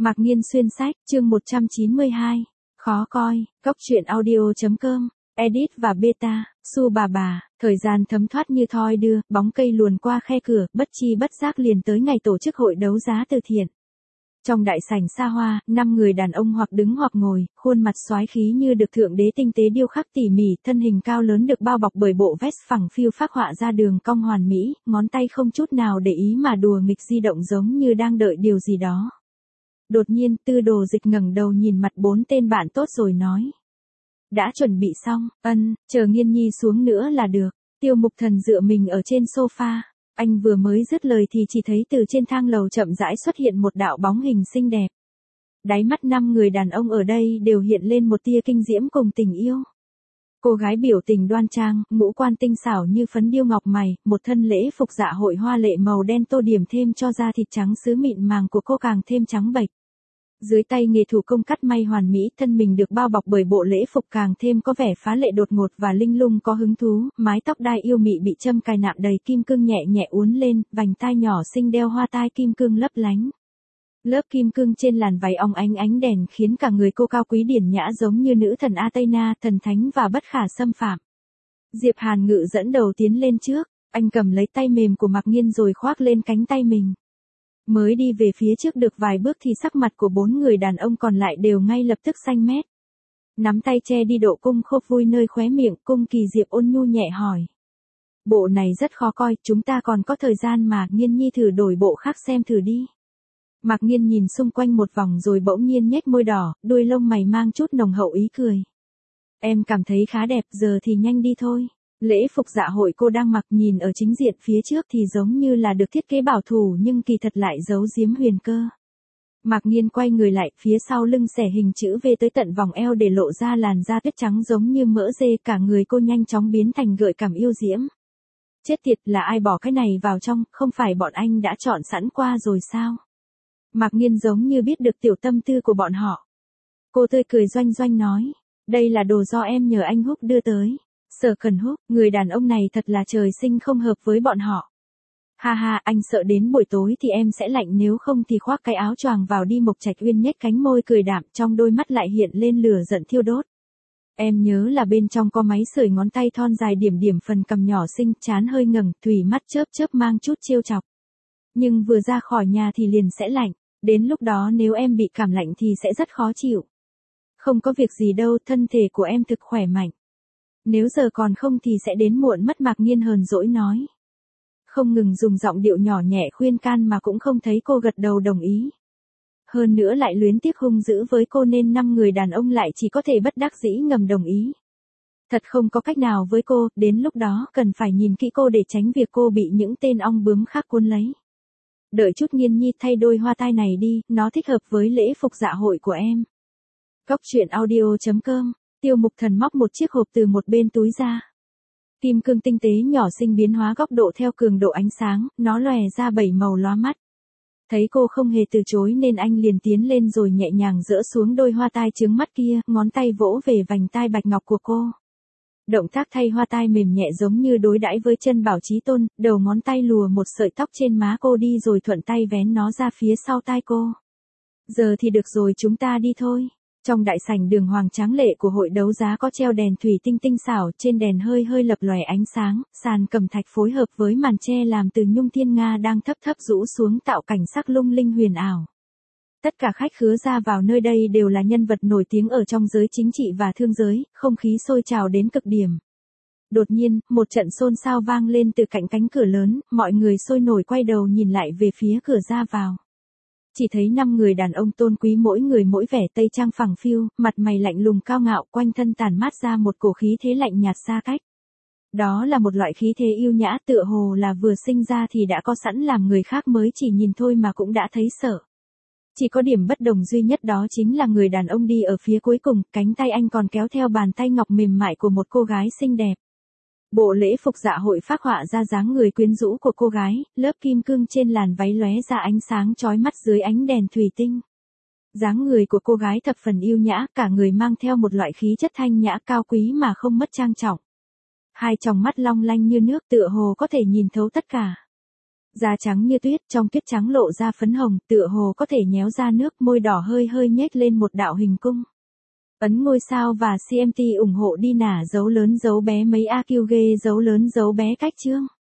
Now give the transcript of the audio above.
Mạc Nghiên xuyên sách, chương 192. Khó coi, góc truyện audio.com, edit và beta, su bà, thời gian thấm thoát như thoi đưa, bóng cây luồn qua khe cửa, bất chi bất giác liền tới ngày tổ chức hội đấu giá từ thiện. Trong đại sảnh xa hoa, 5 người đàn ông hoặc đứng hoặc ngồi, khuôn mặt xoái khí như được thượng đế tinh tế điêu khắc tỉ mỉ, thân hình cao lớn được bao bọc bởi bộ vest phẳng phiu phác họa ra đường cong hoàn mỹ, ngón tay không chút nào để ý mà đùa nghịch di động giống như đang đợi điều gì đó. Đột nhiên, Tư Đồ Dịch ngẩng đầu nhìn mặt 4 tên bạn tốt rồi nói. Đã chuẩn bị xong, chờ Nghiên Nhi xuống nữa là được. Tiêu Mục Thần dựa mình ở trên sofa. Anh vừa mới dứt lời thì chỉ thấy từ trên thang lầu chậm rãi xuất hiện một đạo bóng hình xinh đẹp. Đáy mắt 5 người đàn ông ở đây đều hiện lên một tia kinh diễm cùng tình yêu. Cô gái biểu tình đoan trang, ngũ quan tinh xảo như phấn điêu ngọc mày, một thân lễ phục dạ hội hoa lệ màu đen tô điểm thêm cho da thịt trắng sứ mịn màng của cô càng thêm trắng bệch. Dưới tay nghề thủ công cắt may hoàn mỹ, thân mình được bao bọc bởi bộ lễ phục càng thêm có vẻ phá lệ đột ngột và linh lung có hứng thú, mái tóc đai yêu mị bị châm cài nạm đầy kim cương nhẹ nhẹ uốn lên, vành tai nhỏ xinh đeo hoa tai kim cương lấp lánh. Lớp kim cương trên làn váy óng ánh ánh đèn khiến cả người cô cao quý điển nhã giống như nữ thần Athena, thần thánh và bất khả xâm phạm. Diệp Hàn Ngự dẫn đầu tiến lên trước, anh cầm lấy tay mềm của Mạc Nghiên rồi khoác lên cánh tay mình. Mới đi về phía trước được vài bước thì sắc mặt của 4 người đàn ông còn lại đều ngay lập tức xanh mét. Nắm tay che đi độ cung khô vui nơi khóe miệng, Cung Kỳ Diệp ôn nhu nhẹ hỏi. Bộ này rất khó coi, chúng ta còn có thời gian mà, Nghiên Nhi thử đổi bộ khác xem thử đi. Mạc Nghiên nhìn xung quanh một vòng rồi bỗng nhiên nhếch môi đỏ, đuôi lông mày mang chút nồng hậu ý cười. Em cảm thấy khá đẹp, giờ thì nhanh đi thôi. Lễ phục dạ hội cô đang mặc nhìn ở chính diện phía trước thì giống như là được thiết kế bảo thủ nhưng kỳ thật lại giấu giếm huyền cơ. Mạc Nghiên quay người lại, phía sau lưng xẻ hình chữ V tới tận vòng eo để lộ ra làn da tuyết trắng giống như mỡ dê, cả người cô nhanh chóng biến thành gợi cảm yêu diễm. Chết tiệt, là ai bỏ cái này vào trong, không phải bọn anh đã chọn sẵn qua rồi sao? Mạc Nghiên giống như biết được tiểu tâm tư của bọn họ. Cô tươi cười doanh doanh nói, đây là đồ do em nhờ anh Húc đưa tới. Sở Cần Húc, người đàn ông này thật là trời sinh không hợp với bọn họ. Ha ha, anh sợ đến buổi tối thì em sẽ lạnh, nếu không thì khoác cái áo choàng vào đi. Mộc Trạch Uyên nhếch cánh môi cười đạm, trong đôi mắt lại hiện lên lửa giận thiêu đốt. Em nhớ là bên trong có máy sưởi, ngón tay thon dài điểm điểm phần cằm nhỏ xinh, trán hơi ngẩng, thủy mắt chớp chớp mang chút trêu chọc. Nhưng vừa ra khỏi nhà thì liền sẽ lạnh, đến lúc đó nếu em bị cảm lạnh thì sẽ rất khó chịu. Không có việc gì đâu, thân thể của em thực khỏe mạnh. Nếu giờ còn không thì sẽ đến muộn mất. Mạc Nghiên hờn dỗi nói. Không ngừng dùng giọng điệu nhỏ nhẹ khuyên can mà cũng không thấy cô gật đầu đồng ý. Hơn nữa lại luyến tiếc hung dữ với cô nên 5 người đàn ông lại chỉ có thể bất đắc dĩ ngầm đồng ý. Thật không có cách nào với cô, đến lúc đó cần phải nhìn kỹ cô để tránh việc cô bị những tên ong bướm khác cuốn lấy. Đợi chút Nghiên Nhi, thay đôi hoa tai này đi, nó thích hợp với lễ phục dạ hội của em. Góc truyện audio.com. Tiêu Mục Thần móc một chiếc hộp từ một bên túi ra. Kim cương tinh tế nhỏ xinh biến hóa góc độ theo cường độ ánh sáng, nó lòe ra 7 màu lóa mắt. Thấy cô không hề từ chối nên anh liền tiến lên rồi nhẹ nhàng dỡ xuống đôi hoa tai chướng mắt kia, ngón tay vỗ về vành tai bạch ngọc của cô. Động tác thay hoa tai mềm nhẹ giống như đối đãi với chân bảo chí tôn, đầu ngón tay lùa một sợi tóc trên má cô đi rồi thuận tay vén nó ra phía sau tai cô. Giờ thì được rồi, chúng ta đi thôi. Trong đại sảnh đường hoàng tráng lệ của hội đấu giá có treo đèn thủy tinh tinh xảo, trên đèn hơi hơi lập lòe ánh sáng, sàn cẩm thạch phối hợp với màn che làm từ nhung thiên nga đang thấp thấp rũ xuống tạo cảnh sắc lung linh huyền ảo. Tất cả khách khứa ra vào nơi đây đều là nhân vật nổi tiếng ở trong giới chính trị và thương giới, không khí sôi trào đến cực điểm. Đột nhiên, một trận xôn xao vang lên từ cạnh cánh cửa lớn, mọi người sôi nổi quay đầu nhìn lại về phía cửa ra vào. Chỉ thấy 5 người đàn ông tôn quý, mỗi người mỗi vẻ tây trang phẳng phiu, mặt mày lạnh lùng cao ngạo, quanh thân tản mát ra một cổ khí thế lạnh nhạt xa cách. Đó là một loại khí thế yêu nhã, tựa hồ là vừa sinh ra thì đã có sẵn, làm người khác mới chỉ nhìn thôi mà cũng đã thấy sợ. Chỉ có điểm bất đồng duy nhất đó chính là người đàn ông đi ở phía cuối cùng, cánh tay anh còn kéo theo bàn tay ngọc mềm mại của một cô gái xinh đẹp. Bộ lễ phục dạ hội phác họa ra dáng người quyến rũ của cô gái, lớp kim cương trên làn váy lóe ra ánh sáng chói mắt dưới ánh đèn thủy tinh. Dáng người của cô gái thập phần yêu nhã, cả người mang theo một loại khí chất thanh nhã cao quý mà không mất trang trọng. Hai tròng mắt long lanh như nước, tựa hồ có thể nhìn thấu tất cả. Da trắng như tuyết, trong tuyết trắng lộ ra phấn hồng, tựa hồ có thể nhéo ra nước, môi đỏ hơi hơi nhếch lên một đạo hình cung. Ấn ngôi sao và CMT ủng hộ đi nả dấu lớn dấu bé mấy AQ ghê dấu lớn dấu bé cách chương.